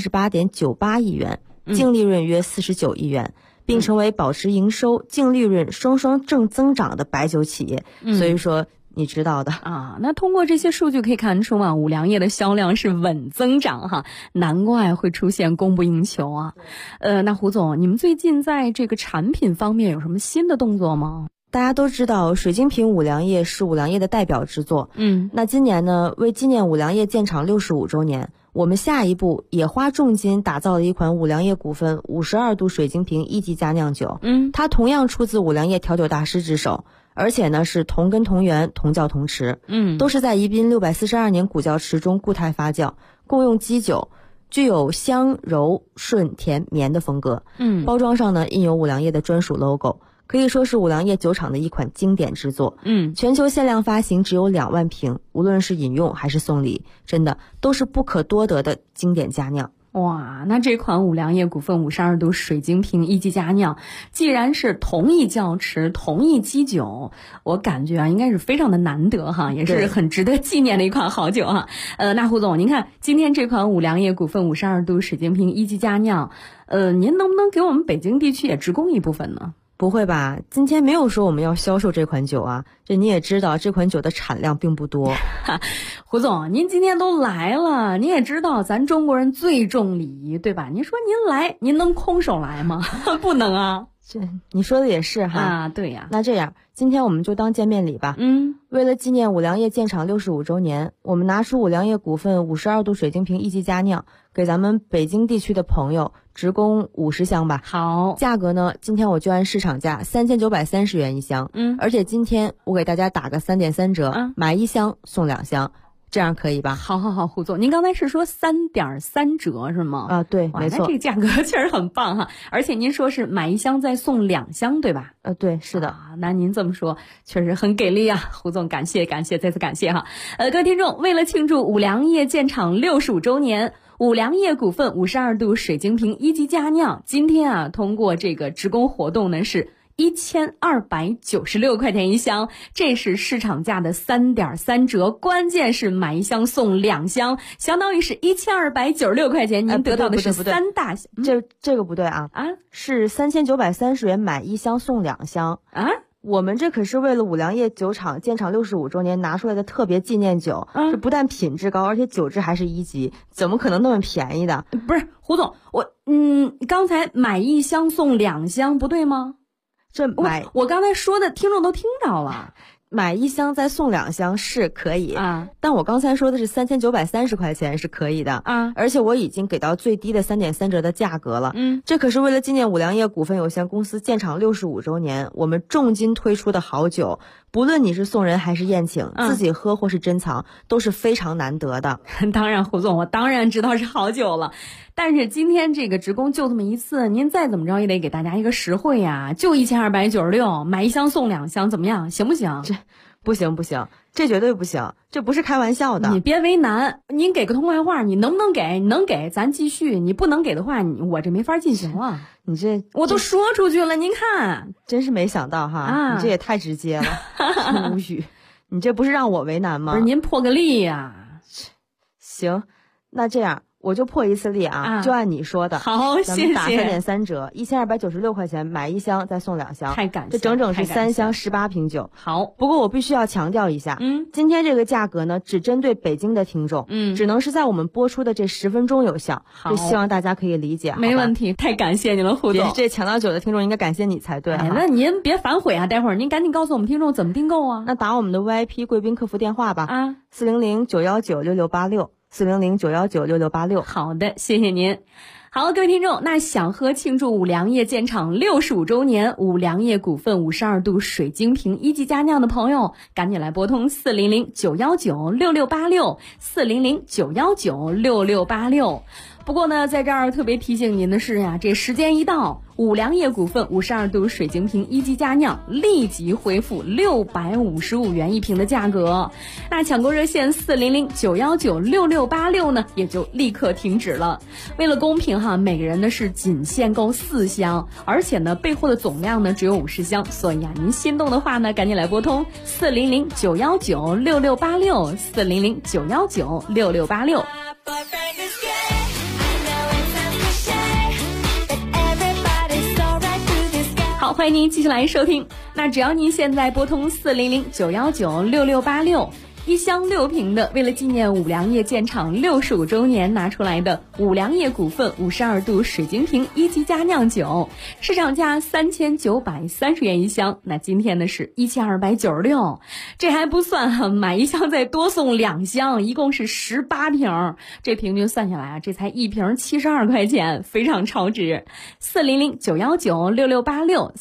Speaker 18: 138.98亿元，净利润约49亿元，并成为保持营收、净利润双双正增长的白酒企业。所以说你知道的
Speaker 17: 啊。那通过这些数据可以看出嘛，五粮液的销量是稳增长哈，难怪会出现供不应求啊。那胡总，你们最近在这个产品方面有什么新的动作吗？
Speaker 18: 大家都知道水晶瓶五粮液是五粮液的代表之作。那今年呢，为纪念五粮液建厂65周年，我们下一步也花重金打造了一款五粮液股份52度水晶瓶一级佳酿酒。它同样出自五粮液调酒大师之手，而且呢是同根同源同窖同池。都是在宜宾642年古窖池中固态发酵，共用基酒，具有香柔顺甜绵的风格。包装上呢印有五粮液的专属 logo，可以说是五粮液酒厂的一款经典之作。全球限量发行只有2万瓶，无论是饮用还是送礼，真的都是不可多得的经典佳酿。
Speaker 17: 哇，那这款五粮液股份52度水晶瓶一级佳酿，既然是同一窖池、同一基酒，我感觉应该是非常的难得哈，也是很值得纪念的一款好酒哈。那胡总，您看今天这款五粮液股份52度水晶瓶一级佳酿，您能不能给我们北京地区也直供一部分呢？
Speaker 18: 不会吧，今天没有说我们要销售这款酒啊，这你也知道这款酒的产量并不多。
Speaker 17: 胡总，您今天都来了，您也知道咱中国人最重礼仪，对吧？您说您来，您能空手来吗？不能啊。
Speaker 18: 你说的也是哈。
Speaker 17: 啊，对呀。
Speaker 18: 那这样，今天我们就当见面礼吧。为了纪念五粮液建厂65周年，我们拿出五粮液股份52度水晶瓶一级佳酿，给咱们北京地区的朋友直供50箱吧。
Speaker 17: 好，
Speaker 18: 价格呢，今天我就按市场价3930元一箱。而且今天我给大家打个3.3折，买1箱送2箱。这样可以吧？
Speaker 17: 好，胡总，您刚才是说3.3折是吗？
Speaker 18: 啊，对，没错。
Speaker 17: 那这个价格确实很棒哈，而且您说是买1箱再送2箱，对吧？
Speaker 18: 对，是的。
Speaker 17: 那您这么说确实很给力啊，胡总，感谢，再次感谢哈。各位听众，为了庆祝五粮液建厂65周年，五粮液股份52度水晶瓶一级佳酿，今天通过这个直供活动呢是1296块钱一箱，这是市场价的3.3折，关键是买1箱送2箱，相当于是1296块钱，您得到的是3大箱。
Speaker 18: 这个不对啊，是3930元买1箱送2箱啊。我们这可是为了五粮液酒厂建厂65周年拿出来的特别纪念酒，这不但品质高，而且酒质还是1级，怎么可能那么便宜的？
Speaker 17: 不是胡总，刚才买1箱送2箱不对吗？我刚才说的听众都听到了，
Speaker 18: 买1箱再送2箱是可以
Speaker 17: 啊，
Speaker 18: 但我刚才说的是3930块钱是可以的
Speaker 17: 啊，
Speaker 18: 而且我已经给到最低的3.3折的价格了。这可是为了纪念五粮液股份有限公司建厂65周年，我们重金推出的好酒，不论你是送人还是宴请，自己喝或是珍藏，都是非常难得的。
Speaker 17: 当然，胡总，我当然知道是好酒了。但是今天这个直供就这么一次，您再怎么着也得给大家一个实惠呀，就1296，买1箱送2箱，怎么样？行不行？
Speaker 18: 这不行不行，这绝对不行，这不是开玩笑的。
Speaker 17: 你别为难，您给个通话话，你能不能给？你能给咱继续，你不能给的话，我这没法进行了。
Speaker 18: 你这
Speaker 17: 我都说出去了，您看，
Speaker 18: 真是没想到哈，你这也太直接了，无语。你这不是让我为难吗？
Speaker 17: 不是您破个例呀。
Speaker 18: 行，那这样我就破一次例啊，就按你说的。
Speaker 17: 好，谢谢。
Speaker 18: 咱们打3点3折，1296块钱买1箱，再送2箱，
Speaker 17: 太感谢，
Speaker 18: 这整整是3箱18瓶酒。
Speaker 17: 好，
Speaker 18: 不过我必须要强调一下，今天这个价格呢，只针对北京的听众，只能是在我们播出的这10分钟有效。这希望大家可以理解。
Speaker 17: 没问题，太感谢你了，胡总。
Speaker 18: 这抢到酒的听众应该感谢你才对。
Speaker 17: 那您别反悔啊，待会儿您赶紧告诉我们听众怎么订购啊。
Speaker 18: 那打我们的 VIP 贵宾客服电话吧，400-919-6686。400-919-6686。
Speaker 17: 好的，谢谢您。好，各位听众，那想喝庆祝五粮液建厂65周年五粮液股份52度水晶瓶1级佳酿的朋友，赶紧来拨通400-919-6686 400-919-6686。不过呢，在这儿特别提醒您的是呀，这时间一到，五粮液股份52度水晶瓶1级佳酿立即恢复655元一瓶的价格。那抢购热线400-919-6686呢，也就立刻停止了。为了公平哈，每个人呢是仅限购4箱，而且呢备货的总量呢只有50箱，所以啊，您心动的话呢，赶紧来拨通400-919-6686 400-919-6686。好，欢迎您继续来收听。那只要您现在拨通400-919-6686。1箱6瓶的，为了纪念五粮液建厂65周年拿出来的五粮液股份52度水晶瓶1级佳酿酒，市场价3930元一箱，那今天呢是1296，这还不算哈，买1箱再多送2箱，一共是18瓶，这平均算下来啊，这才1瓶72块钱，非常超值。400-919-6686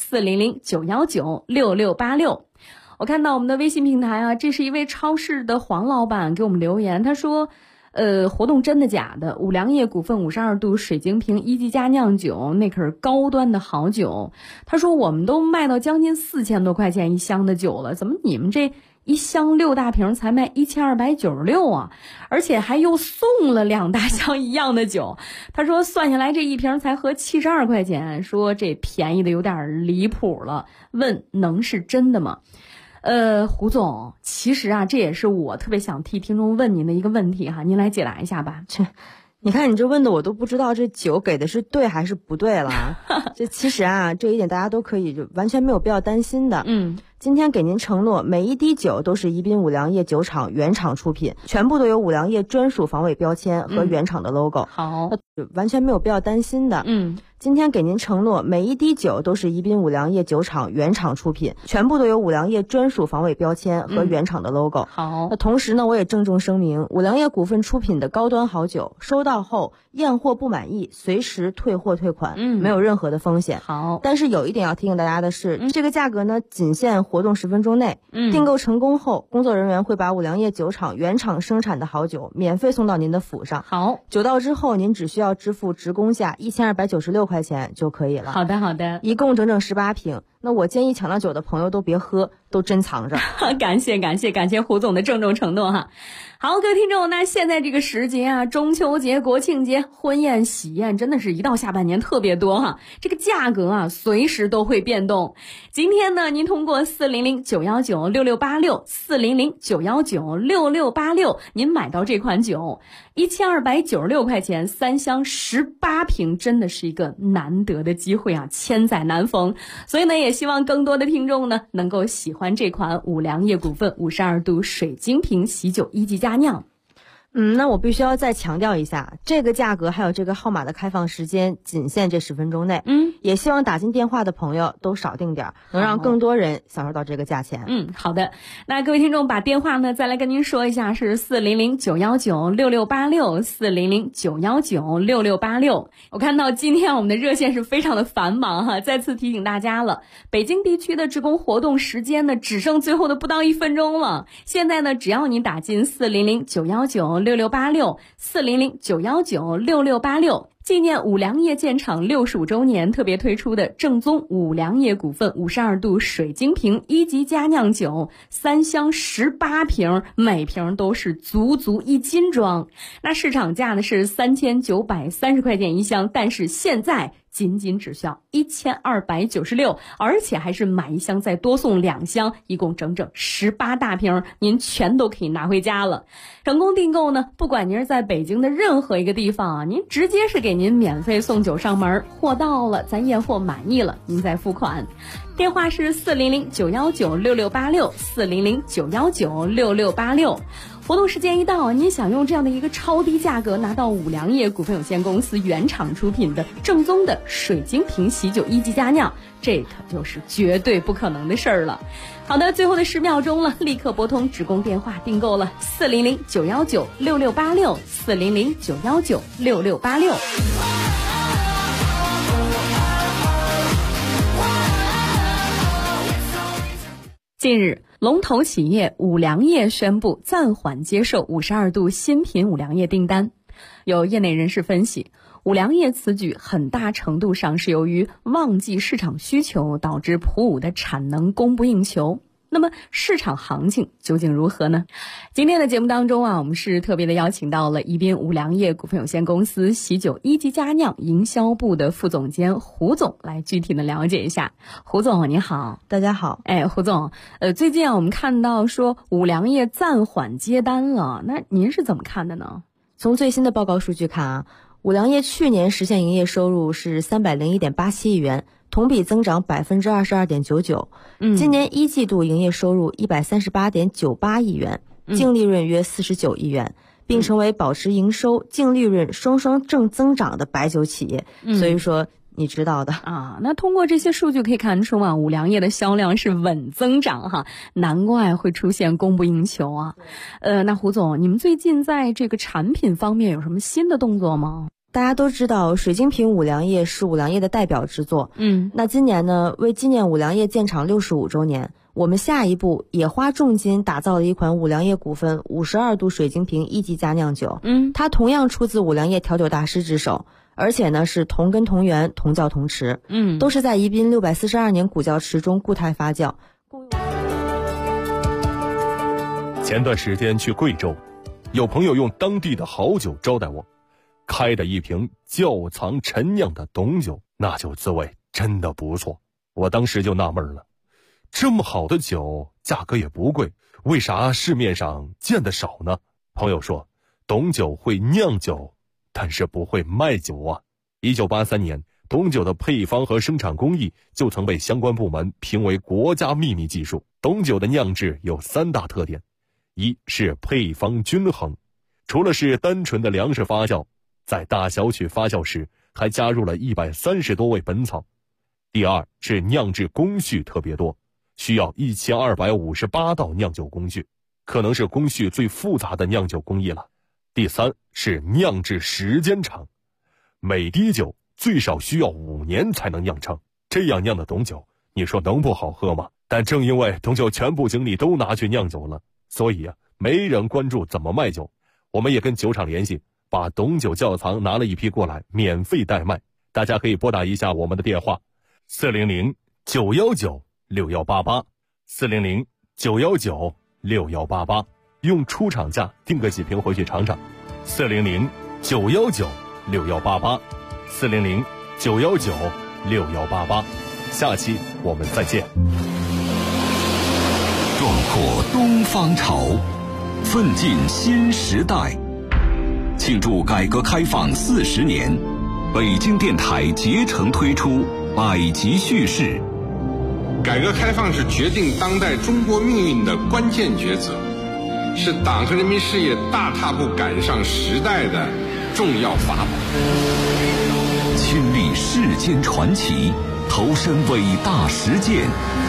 Speaker 17: 400-919-6686。我看到我们的微信平台啊，这是一位超市的黄老板给我们留言，他说活动真的假的？五粮液股份52度水晶瓶1级佳酿酒，那可是高端的好酒。他说我们都卖到将近4000多块钱一箱的酒了，怎么你们这1箱6大瓶才卖1296啊？而且还又送了2大箱一样的酒。他说算下来这一瓶才合72块钱，说这便宜的有点离谱了，问能是真的吗？胡总，其实啊，这也是我特别想替听众问您的一个问题哈，您来解答一下吧。
Speaker 18: 你看你这问的我都不知道这酒给的是对还是不对了。这其实啊，这一点大家都可以就完全没有必要担心的。今天给您承诺，每一滴酒都是宜宾五粮液酒厂原厂出品，全部都有五粮液专属防伪标签和原厂的 logo。
Speaker 17: 好，
Speaker 18: 完全没有必要担心的。今天给您承诺，每一滴酒都是宜宾五粮液酒厂原厂出品，全部都有五粮液专属防伪标签和原厂的 logo。
Speaker 17: 好，
Speaker 18: 那同时呢，我也郑重声明，五粮液股份出品的高端好酒，收到后验货不满意，随时退货退款，没有任何的风险。
Speaker 17: 好，
Speaker 18: 但是有一点要提醒大家的是，这个价格呢，仅限活动10分钟内。订购成功后，工作人员会把五粮液酒厂原厂生产的好酒免费送到您的府上。
Speaker 17: 好，
Speaker 18: 酒到之后，您只需要支付职工价1296块钱就可以了。
Speaker 17: 好的，好的，
Speaker 18: 一共整整18瓶。那我建议抢到酒的朋友都别喝，都珍藏着。
Speaker 17: 感谢胡总的郑重承诺哈。好，各位听众，那现在这个时节啊，中秋节、国庆节、婚宴、喜宴，真的是一到下半年特别多哈。这个价格啊，随时都会变动。今天呢，您通过400-919-6686 400-919-6686，您买到这款酒，1296块钱，3箱18瓶，真的是一个难得的机会啊，千载难逢。所以呢，也希望更多的听众呢，能够喜欢这款五粮液股份52度水晶瓶喜酒1级佳酿。
Speaker 18: 那我必须要再强调一下，这个价格还有这个号码的开放时间仅限这10分钟内。也希望打进电话的朋友都少订点，能让更多人享受到这个价钱。
Speaker 17: 好的。那各位听众把电话呢再来跟您说一下，是400-919-6686 400-919-6686。我看到今天我们的热线是非常的繁忙哈，再次提醒大家了，北京地区的职工活动时间呢只剩最后的不到1分钟了。现在呢，只要你打进400-919-6686 400-919-6686， 纪念五粮液建厂65周年特别推出的正宗五粮液股份52度水晶瓶1级佳酿酒，3箱18瓶，每瓶都是足1斤装。那市场价呢是3930块钱一箱，但是现在仅只需要1296，而且还是买一箱再多送2箱，一共整整18大瓶，您全都可以拿回家了。成功订购呢，不管您是在北京的任何一个地方啊，您直接是给您免费送酒上门，货到了咱验货满意了您再付款。电话是400-919-6686，400-919-6686。活动时间一到，您想用这样的一个超低价格拿到五粮液股份有限公司原厂出品的正宗的水晶瓶喜酒1级佳酿，这可就是绝对不可能的事儿了。好的，最后的10秒钟了，立刻拨通直供电话订购了，400-919-6686，400-919-6686。近日，龙头企业五粮液宣布暂缓接受52度新品五粮液订单。有业内人士分析，五粮液此举很大程度上是由于旺季市场需求导致普五的产能供不应求。那么市场行情究竟如何呢？今天的节目当中啊，我们是特别的邀请到了宜宾五粮液股份有限公司喜酒1级佳酿营销部的副总监胡总来具体的了解一下。胡总你好。
Speaker 18: 大家好。
Speaker 17: 胡总，最近我们看到说五粮液暂缓接单了，那您是怎么看的呢？
Speaker 18: 从最新的报告数据看啊，五粮液去年实现营业收入是301.87亿元，同比增长22.99%。今年1季度营业收入138.98亿元，净利润约49亿元，并成为保持营收、净利润双正增长的白酒企业。所以说你知道的
Speaker 17: 啊。那通过这些数据可以看出啊，五粮液的销量是稳增长哈，难怪会出现供不应求啊。那胡总，你们最近在这个产品方面有什么新的动作吗？
Speaker 18: 大家都知道水晶瓶五粮液是五粮液的代表之作。那今年呢，为纪念五粮液建厂65周年，我们下一步也花重金打造了一款五粮液股份52度水晶瓶1级佳酿酒。它同样出自五粮液调酒大师之手，而且呢是同根同源同窖同池。都是在宜宾642年古窖池中固态发酵。
Speaker 2: 前段时间去贵州，有朋友用当地的好酒招待我，开的一瓶窖藏陈酿的董酒，那酒滋味真的不错。我当时就纳闷了，这么好的酒价格也不贵，为啥市面上见得少呢？朋友说，董酒会酿酒，但是不会卖酒啊。1983年，董酒的配方和生产工艺就曾被相关部门评为国家秘密技术。董酒的酿制有3大特点，一是配方均衡，除了是单纯的粮食发酵，在大小曲发酵时还加入了130多味本草。第二是酿制工序特别多，需要1258道酿酒工序，可能是工序最复杂的酿酒工艺了。第三是酿制时间长，每滴酒最少需要5年才能酿成，这样酿的董酒，你说能不好喝吗？但正因为董酒全部精力都拿去酿酒了，所以没人关注怎么卖酒。我们也跟酒厂联系，把董酒窖藏拿了一批过来，免费代卖。大家可以拨打一下我们的电话，400-919-6188，400-919-6188，用出厂价订个几瓶回去尝尝。400-919-6188，400-919-6188。下期我们再见。
Speaker 8: 壮阔东方潮，奋进新时代。庆祝改革开放40年，北京电台竭诚推出百集叙事。
Speaker 19: 改革开放是决定当代中国命运的关键抉择，是党和人民事业大踏步赶上时代的重要法宝。
Speaker 8: 亲历世间传奇，投身伟大实践，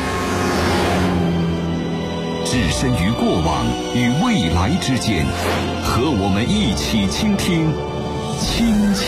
Speaker 8: 置身于过往与未来之间，和我们一起倾听